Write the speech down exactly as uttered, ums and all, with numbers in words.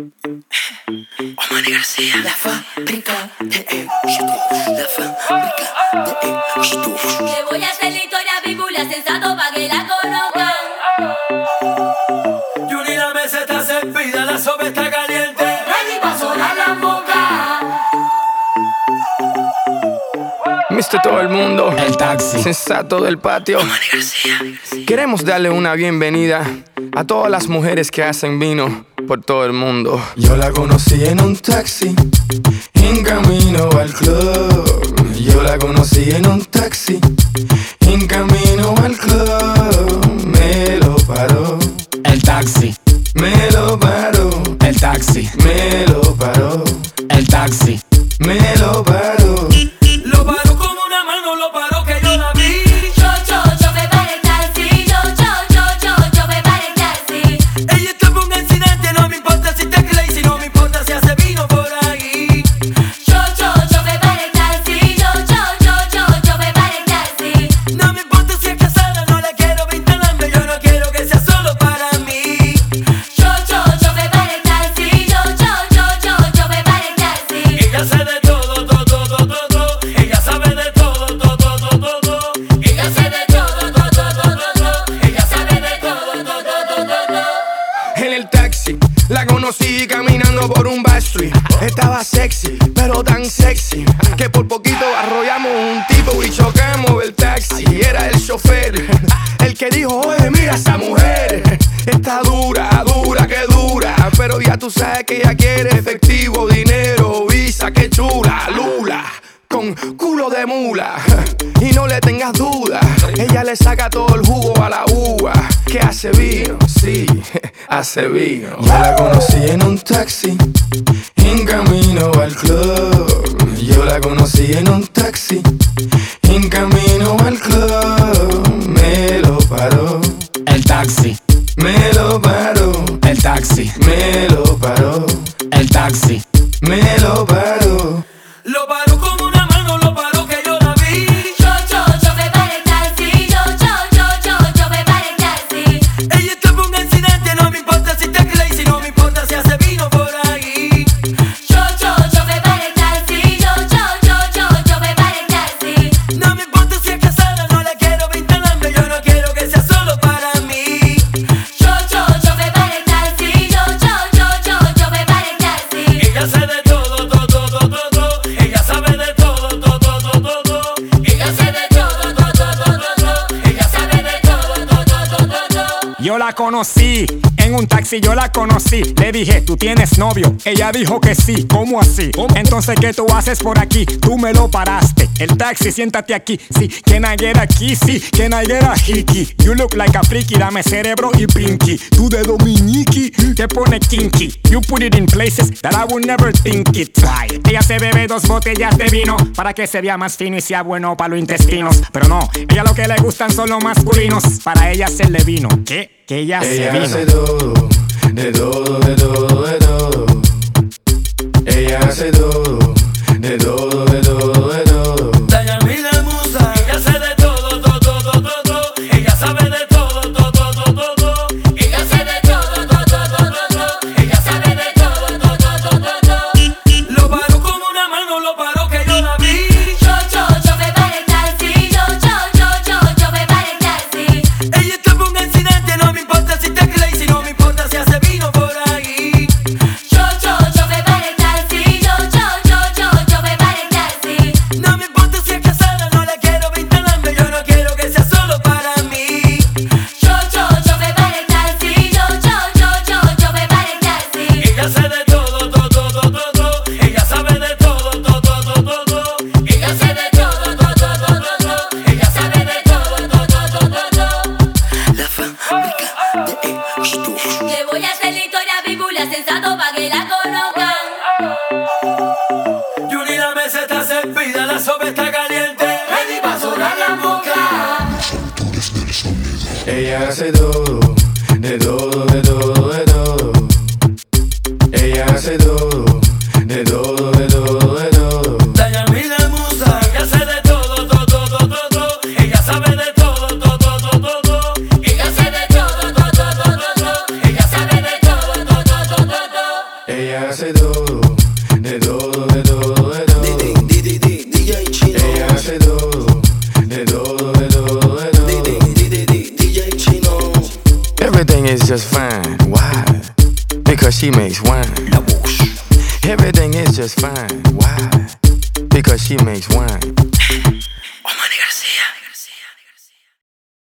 Omani García, la fábrica de éxito, la fábrica de éxito. Le voy a hacer la historia bíblia sensato pa' que la conozcan. Yuri, la mesa está servida, la sopa está caliente. Ready pa' sonar la boca. mister Todo el mundo, el taxi sensato del patio. Omani García. Queremos darle una bienvenida a todas las mujeres que hacen vino por todo el mundo. Yo la conocí en un taxi, en camino al club. Yo la conocí en un taxi, en camino al club. Me lo paró el taxi, me lo paró el taxi, me lo paró el taxi, me lo paró. Lo paró con una mano, lo paró que yo la vi. Yo, yo, yo me paré el taxi. Yo, yo, yo, yo, yo me paré el taxi. Ella tuvo un accidente, no me importa si te crazy, no me importa si hace vino por ahí. Yo, yo, yo me paré el taxi. Yo, yo, yo, yo, yo me paré el taxi. No me importa si es casada, no la quiero vinculando, yo no quiero que sea solo para mí. Yo, yo, yo me paré el taxi. Yo, yo, yo, yo, yo me paré el taxi. Ella sabe de todo, todo, todo, todo, todo. Ella sabe de todo, todo, todo, todo. Ella sabe de todo, todo, todo, todo. Ella sabe de todo, todo, todo, todo. En el taxi la conocí caminando por un backstreet. Estaba sexy, pero tan sexy que por poquito arrollamos un tipo y chocamos el taxi. Era el chofer el que dijo: oye, mira esa mujer, está dura, dura, que dura. Pero ya tú sabes que ella quiere efectivo, dinero, visa, que chula, lula, con culo de mula. Y no le tengas duda, ella le saca todo el jugo a la uva. Que hace vino, sí, hace vino. Yo la conocí en un taxi, en camino al club. Yo la conocí en un taxi, en camino al club. Me lo paró el taxi, me lo paró el taxi, me lo paró el taxi, me lo paró. Lo paró con una mano, lo paró que yo la vi. Yo, yo, yo me paré el taxi. Yo, yo, yo, yo, yo me paré el taxi. Ella tuvo un accidente, no me importa si te crazy, no me importa si hace vino por ahí. Yo, yo, yo me paré el taxi. Yo, yo, yo, yo, yo me paré el taxi. No me importa si es casada, no la quiero vinculando, yo no quiero que sea solo para mí. Yo, yo, yo me paré el taxi. Yo, yo, yo, yo, yo me paré el taxi. Ella sabe de todo, todo, todo, todo. Ella sabe de todo, todo, todo, todo. Ella sabe de todo, todo, todo, todo. Ella sabe de todo, todo, todo, todo. Yo la conocí en un taxi, yo la conocí. Le dije, ¿tú tienes novio? Ella dijo que sí. ¿Cómo así? Entonces, ¿qué tú haces por aquí? Tú me lo paraste. El taxi, siéntate aquí. Sí, can I get a kissy? Can I get a hickey? You look like a freaky, dame cerebro y pinky. Tú de dominiki, te pone kinky. You put it in places that I would never think it. Try. Ella se bebe dos botellas de vino para que se vea más fino y sea bueno para los intestinos. Pero no, ella lo que le gustan son los masculinos. Para ella hacerle vino. ¿Qué? Que ella, Ella se vino. hace todo, de todo, de todo, de todo. Ella hace todo, de todo, de todo, de todo. Dayamila Musa, ella sabe de todo, todo, todo, todo. Ella sabe de todo, todo, todo, todo. Ella sabe de todo, todo, todo, todo. Ella sabe de todo, todo, todo, todo. Lo paró con una mano, lo paró que yo la vi. Yo, yo, yo me paré el taxi. Yo, yo, yo, yo, yo me paré el taxi. Ella tuvo un accidente, no me importa si te crazy, no me importa si hace vino por ahí. Yo, yo, yo me paré el taxi. Yo, yo, yo, yo, yo me paré el taxi. No me importa si es casada, no la quiero vinculando, yo no quiero que sea solo para mí. Yo, yo, yo me paré el taxi. Yo, yo, yo, yo, yo me paré el taxi. Ella sabe de todo, todo, todo, todo. Ella sabe de todo, todo, todo, todo. Ella sabe de todo, todo, todo, todo. Ella sabe de todo, todo, todo, todo. La fábrica de éxito. Le voy a hacer la historia bíblia sensato pa' que la conozcan. Yuri, la mesa está servida, la sopa está caliente. Ready pa' sonar la boca. Ella hace todo, de todo, de todo, de todo. Ella hace todo, de todo, de todo, de todo. Dayamila Musa, ella sabe de todo, todo, todo, todo. Ella sabe de todo, todo, todo, todo. Ella sabe de todo, todo, todo, todo. Ella sabe de todo, todo, todo, todo. Ella hace todo, de todo, de todo, de todo. D J Chino. Ella hace todo, de todo, de todo, de todo. D J Chino. Everything is just fine. Why? Because she makes wine. La voz. Everything is just fine. Why? Because she makes wine.